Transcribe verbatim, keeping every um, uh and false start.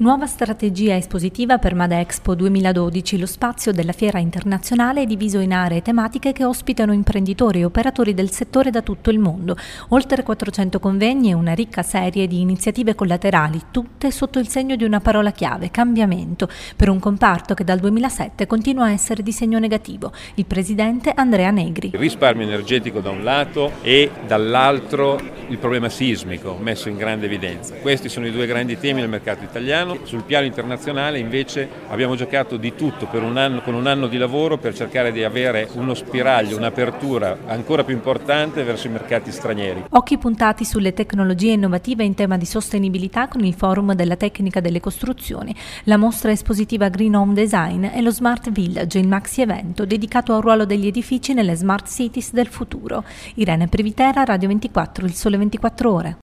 Nuova strategia espositiva per MADExpo duemiladodici. Lo spazio della fiera internazionale è diviso in aree tematiche che ospitano imprenditori e operatori del settore da tutto il mondo. Oltre quattrocento convegni e una ricca serie di iniziative collaterali, tutte sotto il segno di una parola chiave: cambiamento, per un comparto che dal duemilasette continua a essere di segno negativo. Il presidente Andrea Negri. Il risparmio energetico da un lato e dall'altro il problema sismico messo in grande evidenza. Questi sono i due grandi temi del mercato italiano. Sul piano internazionale invece abbiamo giocato di tutto per un anno, con un anno di lavoro per cercare di avere uno spiraglio, un'apertura ancora più importante verso i mercati stranieri. Occhi puntati sulle tecnologie innovative in tema di sostenibilità con il Forum della Tecnica delle Costruzioni, la mostra espositiva Green Home Design e lo Smart Village, il maxi evento dedicato al ruolo degli edifici nelle Smart Cities del futuro. Irene Privitera, Radio ventiquattro, Il Sole ventiquattro Ore.